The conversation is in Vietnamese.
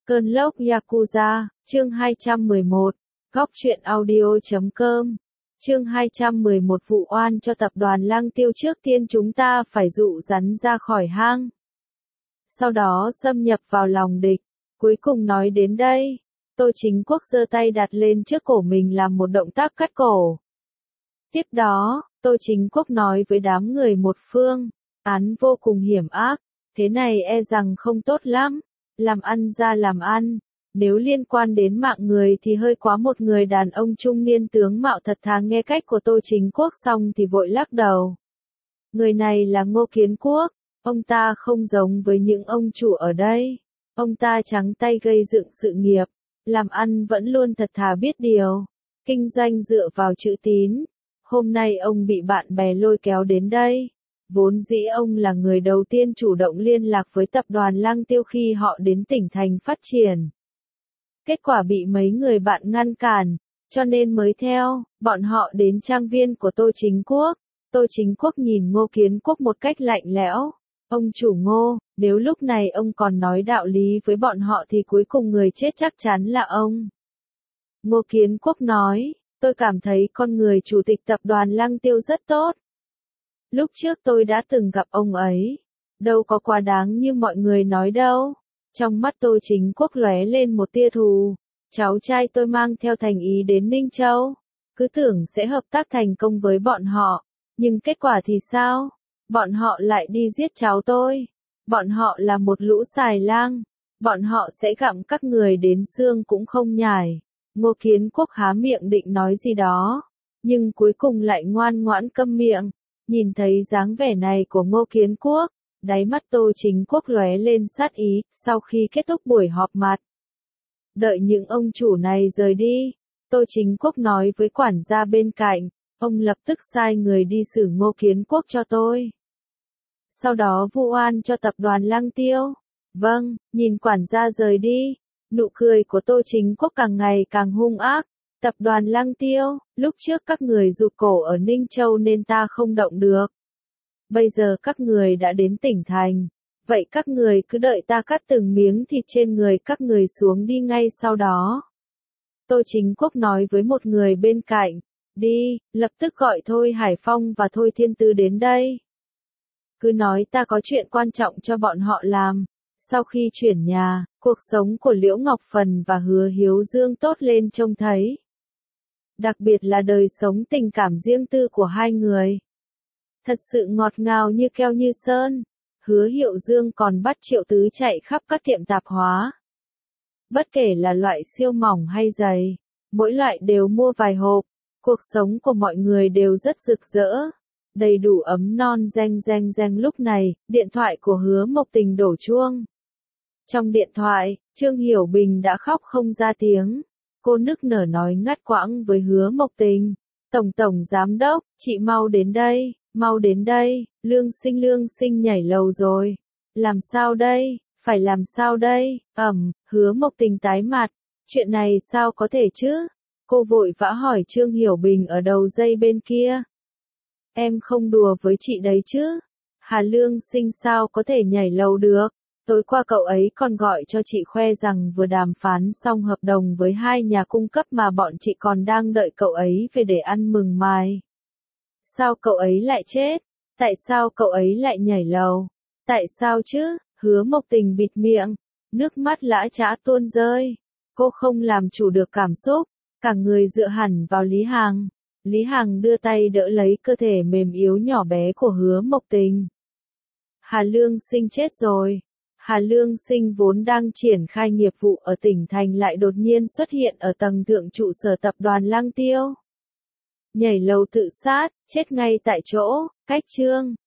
Cơn lốc Yakuza, chương 211, góc truyện audio.com, chương 211 vụ oan cho tập đoàn Lăng Tiêu. Trước tiên chúng ta phải dụ rắn ra khỏi hang, sau đó xâm nhập vào lòng địch. Cuối cùng nói đến đây, Tô Chính Quốc giơ tay đặt lên trước cổ mình làm một động tác cắt cổ. Tiếp đó, Tô Chính Quốc nói với đám người một phương, án vô cùng hiểm ác, thế này e rằng không tốt lắm. Làm ăn ra làm ăn, nếu liên quan đến mạng người thì hơi quá. Một người đàn ông trung niên tướng mạo thật thà nghe cách của Tô Chính Quốc xong thì vội lắc đầu. Người này là Ngô Kiến Quốc, ông ta không giống với những ông chủ ở đây. Ông ta trắng tay gây dựng sự nghiệp, làm ăn vẫn luôn thật thà biết điều, kinh doanh dựa vào chữ tín. Hôm nay ông bị bạn bè lôi kéo đến đây. Vốn dĩ ông là người đầu tiên chủ động liên lạc với tập đoàn Lăng Tiêu khi họ đến tỉnh thành phát triển. Kết quả bị mấy người bạn ngăn cản, cho nên mới theo bọn họ đến trang viên của Tô Chính Quốc. Tô Chính Quốc nhìn Ngô Kiến Quốc một cách lạnh lẽo. Ông chủ Ngô, nếu lúc này ông còn nói đạo lý với bọn họ thì cuối cùng người chết chắc chắn là ông. Ngô Kiến Quốc nói, tôi cảm thấy con người chủ tịch tập đoàn Lăng Tiêu rất tốt. Lúc trước tôi đã từng gặp ông ấy, đâu có quá đáng như mọi người nói đâu. Trong mắt Tô Chính Quốc lóe lên một tia thù. Cháu trai tôi mang theo thành ý đến Ninh Châu, cứ tưởng sẽ hợp tác thành công với bọn họ, nhưng kết quả thì sao? Bọn họ lại đi giết cháu tôi. Bọn họ là một lũ xài lang, bọn họ sẽ gặm các người đến xương cũng không nhài. Ngô Kiến Quốc há miệng định nói gì đó, nhưng cuối cùng lại ngoan ngoãn câm miệng. Nhìn thấy dáng vẻ này của Ngô Kiến Quốc, đáy mắt Tô Chính Quốc lóe lên sát ý. Sau khi kết thúc buổi họp mặt, đợi những ông chủ này rời đi, Tô Chính Quốc nói với quản gia bên cạnh, ông lập tức sai người đi xử Ngô Kiến Quốc cho tôi. Sau đó vu oan cho tập đoàn Lăng Tiêu. Vâng, nhìn quản gia rời đi, nụ cười của Tô Chính Quốc càng ngày càng hung ác. Tập đoàn Lăng Tiêu, lúc trước các người rụt cổ ở Ninh Châu nên ta không động được. Bây giờ các người đã đến tỉnh thành, vậy các người cứ đợi ta cắt từng miếng thịt trên người các người xuống đi ngay sau đó. Tô Chính Quốc nói với một người bên cạnh, đi, lập tức gọi Thôi Hải Phong và Thôi Thiên Tư đến đây. Cứ nói ta có chuyện quan trọng cho bọn họ làm. Sau khi chuyển nhà, cuộc sống của Liễu Ngọc Phần và Hứa Hiếu Dương tốt lên trông thấy. Đặc biệt là đời sống tình cảm riêng tư của hai người. Thật sự ngọt ngào như keo như sơn. Hứa Hiệu Dương còn bắt Triệu Tứ chạy khắp các tiệm tạp hóa. Bất kể là loại siêu mỏng hay dày, mỗi loại đều mua vài hộp. Cuộc sống của mọi người đều rất rực rỡ, đầy đủ ấm non. Reng reng reng. Lúc này, điện thoại của Hứa Mộc Tình đổ chuông. Trong điện thoại, Trương Hiểu Bình đã khóc không ra tiếng. Cô nức nở nói ngắt quãng với Hứa Mộc Tình. Tổng giám đốc, chị mau đến đây, Lương Sinh nhảy lầu rồi. Làm sao đây, phải làm sao đây, Hứa Mộc Tình tái mặt. Chuyện này sao có thể chứ? Cô vội vã hỏi Trương Hiểu Bình ở đầu dây bên kia. Em không đùa với chị đấy chứ? Hà Lương Sinh sao có thể nhảy lầu được? Tối qua cậu ấy còn gọi cho chị khoe rằng vừa đàm phán xong hợp đồng với 2 nhà cung cấp mà bọn chị còn đang đợi cậu ấy về để ăn mừng mài. Sao cậu ấy lại chết? Tại sao cậu ấy lại nhảy lầu? Tại sao chứ? Hứa Mộc Tình bịt miệng, nước mắt lã chã tuôn rơi. Cô không làm chủ được cảm xúc, cả người dựa hẳn vào Lý Hằng. Lý Hằng đưa tay đỡ lấy cơ thể mềm yếu nhỏ bé của Hứa Mộc Tình. Hà Lương Sinh chết rồi. Hà Lương Sinh vốn đang triển khai nghiệp vụ ở tỉnh thành lại đột nhiên xuất hiện ở tầng thượng trụ sở tập đoàn Lăng Tiêu. Nhảy lầu tự sát, chết ngay tại chỗ. Cách chương